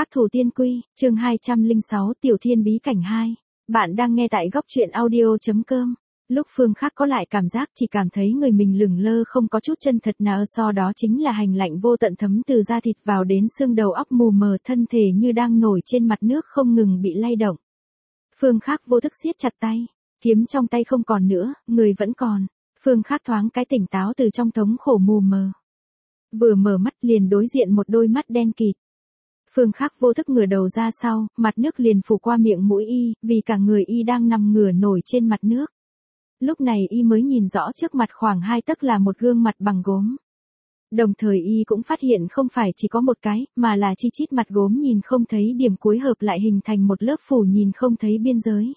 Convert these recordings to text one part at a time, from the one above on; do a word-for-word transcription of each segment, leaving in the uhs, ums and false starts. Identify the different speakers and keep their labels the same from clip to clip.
Speaker 1: Khác thủ tiên quy, chương hai trăm lẻ sáu Tiểu Thiên bí cảnh hai. Bạn đang nghe tại góc truyện audio.com. Lúc Phương Khác có lại cảm giác chỉ cảm thấy người mình lửng lơ không có chút chân thật nào, so đó chính là hành lạnh vô tận thấm từ da thịt vào đến xương, đầu óc mù mờ, thân thể như đang nổi trên mặt nước không ngừng bị lay động. Phương Khác vô thức siết chặt tay, kiếm trong tay không còn nữa, người vẫn còn. Phương Khác thoáng cái tỉnh táo từ trong thống khổ mù mờ. Vừa mở mắt liền đối diện một đôi mắt đen kịt. Phương Khác vô thức ngửa đầu ra sau, mặt nước liền phủ qua miệng mũi y, vì cả người y đang nằm ngửa nổi trên mặt nước. Lúc này y mới nhìn rõ trước mặt khoảng hai tấc là một gương mặt bằng gốm. Đồng thời y cũng phát hiện không phải chỉ có một cái, mà là chi chít mặt gốm nhìn không thấy điểm cuối hợp lại hình thành một lớp phủ nhìn không thấy biên giới.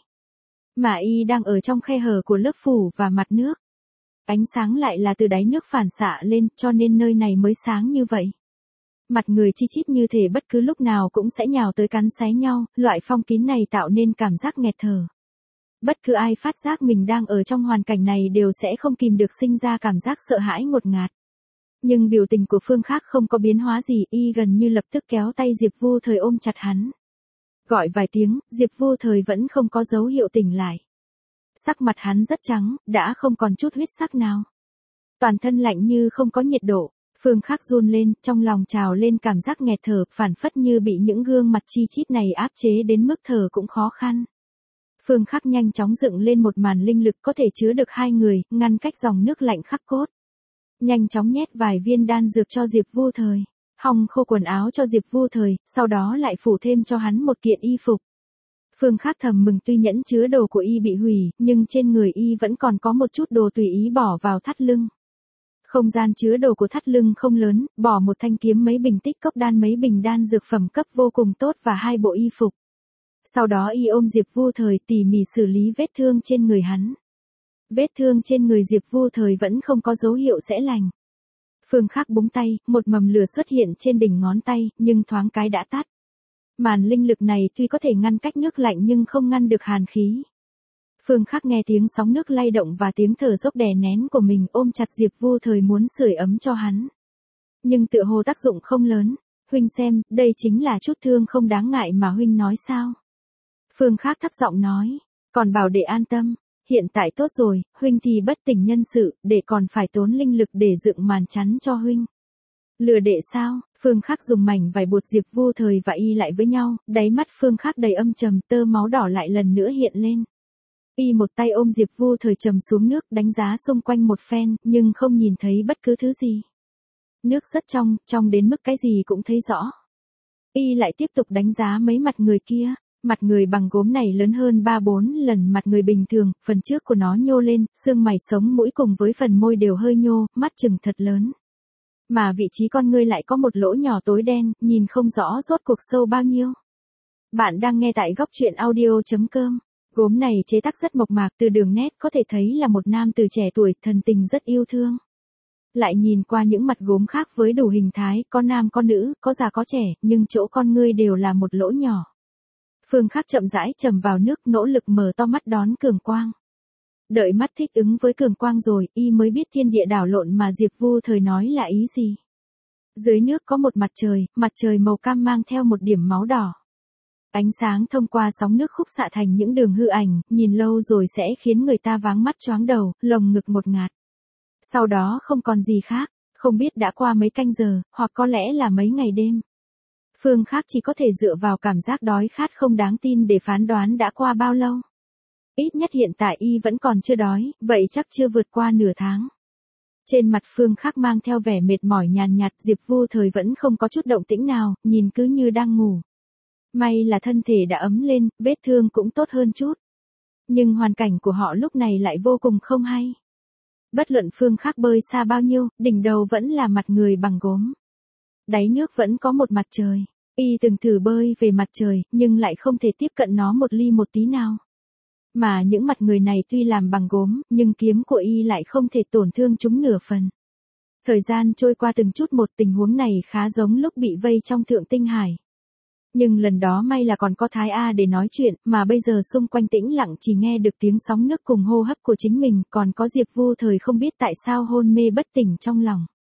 Speaker 1: Mà y đang ở trong khe hở của lớp phủ và mặt nước. Ánh sáng lại là từ đáy nước phản xạ lên, cho nên nơi này mới sáng như vậy. Mặt người chi chít như thể bất cứ lúc nào cũng sẽ nhào tới cắn xé nhau, loại phong kín này tạo nên cảm giác nghẹt thở. Bất cứ ai phát giác mình đang ở trong hoàn cảnh này đều sẽ không kìm được sinh ra cảm giác sợ hãi ngột ngạt. Nhưng biểu tình của Phương Khác không có biến hóa gì, y gần như lập tức kéo tay Diệp Vu Thời ôm chặt hắn. Gọi vài tiếng, Diệp Vu Thời vẫn không có dấu hiệu tỉnh lại. Sắc mặt hắn rất trắng, đã không còn chút huyết sắc nào. Toàn thân lạnh như không có nhiệt độ. Phương Khác run lên, trong lòng trào lên cảm giác nghẹt thở, phản phất như bị những gương mặt chi chít này áp chế đến mức thở cũng khó khăn. Phương Khác nhanh chóng dựng lên một màn linh lực có thể chứa được hai người, ngăn cách dòng nước lạnh khắc cốt. Nhanh chóng nhét vài viên đan dược cho Diệp Vu Thời, hong khô quần áo cho Diệp Vu Thời, sau đó lại phủ thêm cho hắn một kiện y phục. Phương Khác thầm mừng, tuy nhẫn chứa đồ của y bị hủy, nhưng trên người y vẫn còn có một chút đồ tùy ý bỏ vào thắt lưng. Không gian chứa đồ của thắt lưng không lớn, bỏ một thanh kiếm, mấy bình tích cốc đan, mấy bình đan dược phẩm cấp vô cùng tốt và hai bộ y phục. Sau đó y ôm Diệp Vu Thời tỉ mỉ xử lý vết thương trên người hắn. Vết thương trên người Diệp Vu Thời vẫn không có dấu hiệu sẽ lành. Phương Khác búng tay, một mầm lửa xuất hiện trên đỉnh ngón tay, nhưng thoáng cái đã tắt. Màn linh lực này tuy có thể ngăn cách nước lạnh nhưng không ngăn được hàn khí. Phương Khác nghe tiếng sóng nước lay động và tiếng thở dốc đè nén của mình, ôm chặt Diệp Vu Thời muốn sưởi ấm cho hắn. Nhưng tựa hồ tác dụng không lớn. Huynh xem, đây chính là chút thương không đáng ngại mà huynh nói sao? Phương Khác thấp giọng nói, còn bảo để an tâm, hiện tại tốt rồi, huynh thì bất tỉnh nhân sự, để còn phải tốn linh lực để dựng màn chắn cho huynh. Lừa đệ sao? Phương Khác dùng mảnh vải buộc Diệp Vu Thời và y lại với nhau, đáy mắt Phương Khác đầy âm trầm, tơ máu đỏ lại lần nữa hiện lên. Y một tay ôm Diệp Vu Thời trầm xuống nước, đánh giá xung quanh một phen, nhưng không nhìn thấy bất cứ thứ gì. Nước rất trong, trong đến mức cái gì cũng thấy rõ. Y lại tiếp tục đánh giá mấy mặt người kia. Mặt người bằng gốm này lớn hơn ba bốn lần mặt người bình thường, phần trước của nó nhô lên, xương mày sống mũi cùng với phần môi đều hơi nhô, mắt chừng thật lớn. Mà vị trí con ngươi lại có một lỗ nhỏ tối đen, nhìn không rõ rốt cuộc sâu bao nhiêu. Bạn đang nghe tại góc truyện audio.com. Gốm này chế tác rất mộc mạc, từ đường nét có thể thấy là một nam từ trẻ tuổi, thần tình rất yêu thương. Lại nhìn qua những mặt gốm khác với đủ hình thái, có nam có nữ, có già có trẻ, nhưng chỗ con ngươi đều là một lỗ nhỏ. Phương Khác chậm rãi trầm vào nước, nỗ lực mở to mắt đón cường quang. Đợi mắt thích ứng với cường quang rồi, y mới biết thiên địa đảo lộn mà Diệp Vu Thời nói là ý gì. Dưới nước có một mặt trời, mặt trời màu cam mang theo một điểm máu đỏ. Ánh sáng thông qua sóng nước khúc xạ thành những đường hư ảnh, nhìn lâu rồi sẽ khiến người ta váng mắt choáng đầu, lồng ngực một ngạt. Sau đó không còn gì khác, không biết đã qua mấy canh giờ, hoặc có lẽ là mấy ngày đêm. Phương Khác chỉ có thể dựa vào cảm giác đói khát không đáng tin để phán đoán đã qua bao lâu. Ít nhất hiện tại y vẫn còn chưa đói, vậy chắc chưa vượt qua nửa tháng. Trên mặt Phương Khác mang theo vẻ mệt mỏi nhàn nhạt, Diệp Vu Thời vẫn không có chút động tĩnh nào, nhìn cứ như đang ngủ. May là thân thể đã ấm lên, vết thương cũng tốt hơn chút. Nhưng hoàn cảnh của họ lúc này lại vô cùng không hay. Bất luận Phương Khác bơi xa bao nhiêu, đỉnh đầu vẫn là mặt người bằng gốm. Đáy nước vẫn có một mặt trời. Y từng thử bơi về mặt trời, nhưng lại không thể tiếp cận nó một ly một tí nào. Mà những mặt người này tuy làm bằng gốm, nhưng kiếm của y lại không thể tổn thương chúng nửa phần. Thời gian trôi qua từng chút một, tình huống này khá giống lúc bị vây trong Thượng Tinh Hải. Nhưng lần đó may là còn có Thái A để nói chuyện, mà bây giờ xung quanh tĩnh lặng, chỉ nghe được tiếng sóng nước cùng hô hấp của chính mình, còn có Diệp Vu Thời không biết tại sao hôn mê bất tỉnh trong lòng.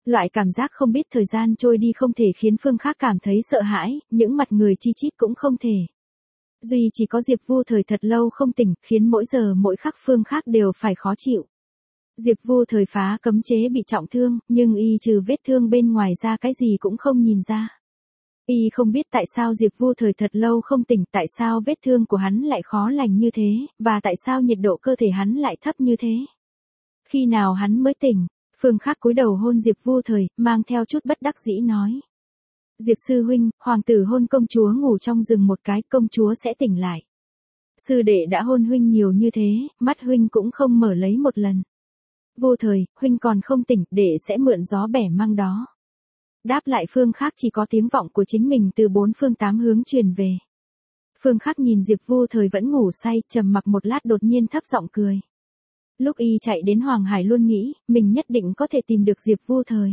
Speaker 1: Loại cảm giác không biết thời gian trôi đi không thể khiến Phương Khác cảm thấy sợ hãi, những mặt người chi chít cũng không thể. Duy chỉ có Diệp Vu Thời thật lâu không tỉnh, khiến mỗi giờ mỗi khắc Phương Khác đều phải khó chịu. Diệp Vu Thời phá cấm chế bị trọng thương, nhưng y trừ vết thương bên ngoài ra cái gì cũng không nhìn ra. Y không biết tại sao Diệp Vu Thời thật lâu không tỉnh, tại sao vết thương của hắn lại khó lành như thế, và tại sao nhiệt độ cơ thể hắn lại thấp như thế. Khi nào hắn mới tỉnh? Phương Khác cúi đầu hôn Diệp Vu Thời, mang theo chút bất đắc dĩ nói. Diệp sư huynh, hoàng tử hôn công chúa ngủ trong rừng một cái, công chúa sẽ tỉnh lại. Sư đệ đã hôn huynh nhiều như thế, mắt huynh cũng không mở lấy một lần. Vu Thời, huynh còn không tỉnh, đệ sẽ mượn gió bẻ măng đó. Đáp lại Phương Khác chỉ có tiếng vọng của chính mình từ bốn phương tám hướng truyền về. Phương Khác nhìn Diệp Vu Thời vẫn ngủ say, trầm mặc một lát đột nhiên thấp giọng cười. Lúc y chạy đến Hoàng Hải luôn nghĩ, mình nhất định có thể tìm được Diệp Vu Thời.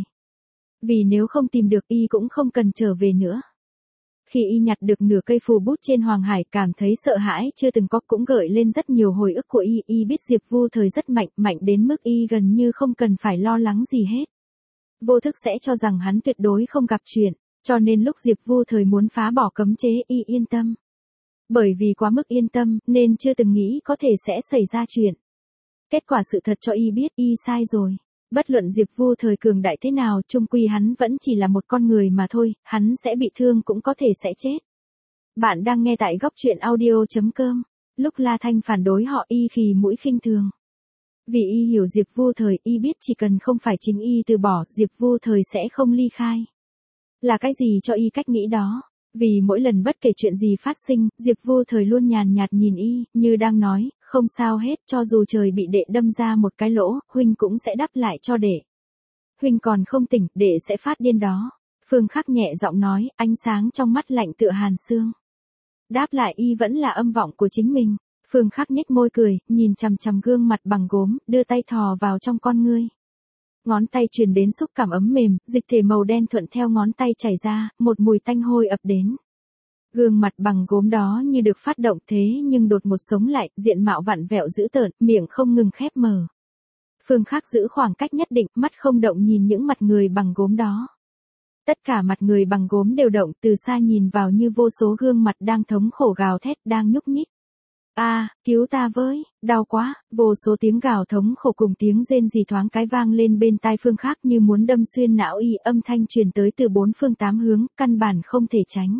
Speaker 1: Vì nếu không tìm được y cũng không cần trở về nữa. Khi y nhặt được nửa cây phù bút trên Hoàng Hải, cảm thấy sợ hãi chưa từng có, cũng gợi lên rất nhiều hồi ức của y. Y biết Diệp Vu Thời rất mạnh, mạnh đến mức y gần như không cần phải lo lắng gì hết. Vô thức sẽ cho rằng hắn tuyệt đối không gặp chuyện, cho nên lúc Diệp Vu Thời muốn phá bỏ cấm chế y yên tâm. Bởi vì quá mức yên tâm, nên chưa từng nghĩ có thể sẽ xảy ra chuyện. Kết quả sự thật cho y biết y sai rồi. Bất luận Diệp Vu Thời cường đại thế nào, chung quy hắn vẫn chỉ là một con người mà thôi, hắn sẽ bị thương cũng có thể sẽ chết. Bạn đang nghe tại góc truyện audio chấm com. Lúc La Thanh phản đối họ y khì mũi khinh thường. Vì y hiểu Diệp Vu Thời, y biết chỉ cần không phải chính y từ bỏ, Diệp Vu Thời sẽ không ly khai. Là cái gì cho y cách nghĩ đó? Vì mỗi lần bất kể chuyện gì phát sinh, Diệp Vu Thời luôn nhàn nhạt nhìn y, như đang nói, không sao hết, cho dù trời bị đệ đâm ra một cái lỗ, huynh cũng sẽ đắp lại cho đệ. Huynh còn không tỉnh, đệ sẽ phát điên đó. Phương Khác nhẹ giọng nói, ánh sáng trong mắt lạnh tựa hàn xương. Đáp lại y vẫn là âm vọng của chính mình. Phương Khác nhếch môi cười, nhìn chằm chằm gương mặt bằng gốm, đưa tay thò vào trong con ngươi. Ngón tay truyền đến xúc cảm ấm mềm, dịch thể màu đen thuận theo ngón tay chảy ra, một mùi tanh hôi ập đến. Gương mặt bằng gốm đó như được phát động thế nhưng đột một sống lại, diện mạo vặn vẹo dữ tợn, miệng không ngừng khép mở. Phương Khác giữ khoảng cách nhất định, mắt không động nhìn những mặt người bằng gốm đó. Tất cả mặt người bằng gốm đều động, từ xa nhìn vào như vô số gương mặt đang thống khổ gào thét, đang nhúc nhích. A, à, cứu ta với, đau quá, vô số tiếng gào thống khổ cùng tiếng rên rỉ thoáng cái vang lên bên tai Phương Khác như muốn đâm xuyên não y, âm thanh truyền tới từ bốn phương tám hướng, căn bản không thể tránh.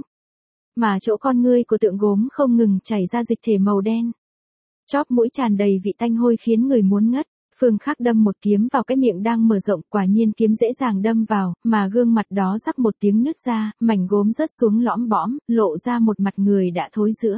Speaker 1: Mà chỗ con ngươi của tượng gốm không ngừng chảy ra dịch thể màu đen. Chóp mũi tràn đầy vị tanh hôi khiến người muốn ngất. Phương Khác đâm một kiếm vào cái miệng đang mở rộng, quả nhiên kiếm dễ dàng đâm vào, mà gương mặt đó rắc một tiếng nứt ra, mảnh gốm rớt xuống lõm bõm, lộ ra một mặt người đã thối rữa.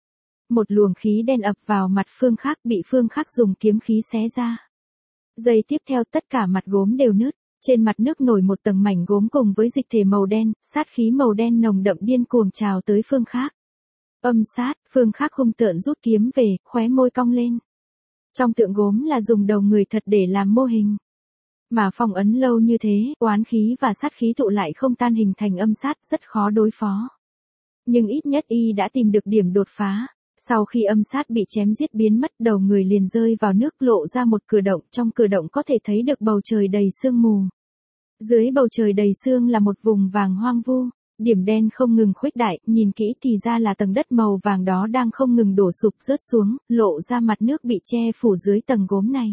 Speaker 1: Một luồng khí đen ập vào mặt Phương Khác, bị Phương Khác dùng kiếm khí xé ra. Giây tiếp theo tất cả mặt gốm đều nứt, trên mặt nước nổi một tầng mảnh gốm cùng với dịch thể màu đen, sát khí màu đen nồng đậm điên cuồng trào tới Phương Khác. Âm sát, Phương Khác hung tợn rút kiếm về, khóe môi cong lên. Trong tượng gốm là dùng đầu người thật để làm mô hình. Mà phong ấn lâu như thế, oán khí và sát khí tụ lại không tan hình thành âm sát, rất khó đối phó. Nhưng ít nhất y đã tìm được điểm đột phá. Sau khi âm sát bị chém giết biến mất, đầu người liền rơi vào nước, lộ ra một cửa động, trong cửa động có thể thấy được bầu trời đầy sương mù. Dưới bầu trời đầy sương là một vùng vàng hoang vu, điểm đen không ngừng khuếch đại, nhìn kỹ thì ra là tầng đất màu vàng đó đang không ngừng đổ sụp rớt xuống, lộ ra mặt nước bị che phủ dưới tầng gốm này.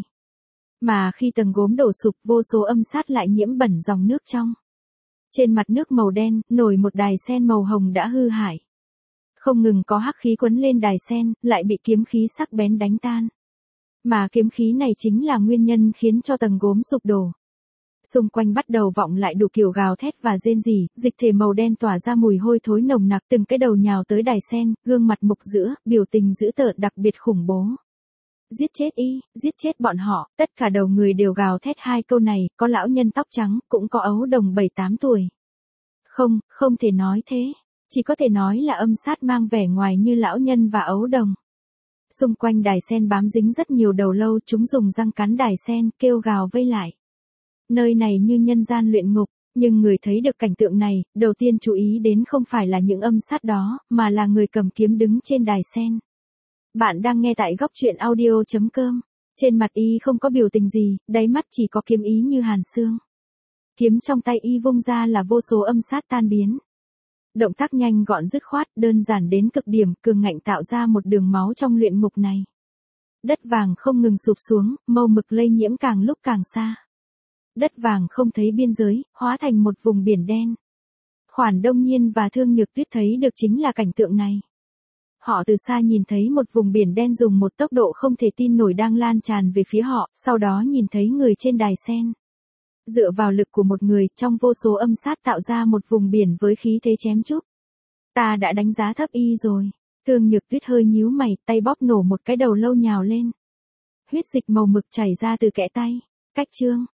Speaker 1: Mà khi tầng gốm đổ sụp, vô số âm sát lại nhiễm bẩn dòng nước trong. Trên mặt nước màu đen, nổi một đài sen màu hồng đã hư hại. Không ngừng có hắc khí quấn lên đài sen, lại bị kiếm khí sắc bén đánh tan. Mà kiếm khí này chính là nguyên nhân khiến cho tầng gốm sụp đổ. Xung quanh bắt đầu vọng lại đủ kiểu gào thét và rên rỉ, dịch thể màu đen tỏa ra mùi hôi thối nồng nặc, từng cái đầu nhào tới đài sen, gương mặt mục dữ, biểu tình dữ tợn đặc biệt khủng bố. Giết chết y, giết chết bọn họ, tất cả đầu người đều gào thét hai câu này, có lão nhân tóc trắng, cũng có ấu đồng bảy tám tuổi. Không, không thể nói thế. Chỉ có thể nói là âm sát mang vẻ ngoài như lão nhân và ấu đồng. Xung quanh đài sen bám dính rất nhiều đầu lâu, chúng dùng răng cắn đài sen, kêu gào vây lại. Nơi này như nhân gian luyện ngục, nhưng người thấy được cảnh tượng này, đầu tiên chú ý đến không phải là những âm sát đó, mà là người cầm kiếm đứng trên đài sen. Bạn đang nghe tại góc truyện audio chấm com. Trên mặt y không có biểu tình gì, đáy mắt chỉ có kiếm ý như hàn xương. Kiếm trong tay y vung ra là vô số âm sát tan biến. Động tác nhanh gọn dứt khoát, đơn giản đến cực điểm, cường ngạnh tạo ra một đường máu trong luyện ngục này. Đất vàng không ngừng sụp xuống, màu mực lây nhiễm càng lúc càng xa. Đất vàng không thấy biên giới, hóa thành một vùng biển đen. Khoản Đông Nhiên và Thương Nhược Tuyết thấy được chính là cảnh tượng này. Họ từ xa nhìn thấy một vùng biển đen dùng một tốc độ không thể tin nổi đang lan tràn về phía họ, sau đó nhìn thấy người trên đài sen. Dựa vào lực của một người, trong vô số âm sát tạo ra một vùng biển với khí thế chém chúc. Ta đã đánh giá thấp y rồi. Thương Nhược Tuyết hơi nhíu mày, tay bóp nổ một cái đầu lâu nhào lên. Huyết dịch màu mực chảy ra từ kẽ tay. Cách chương.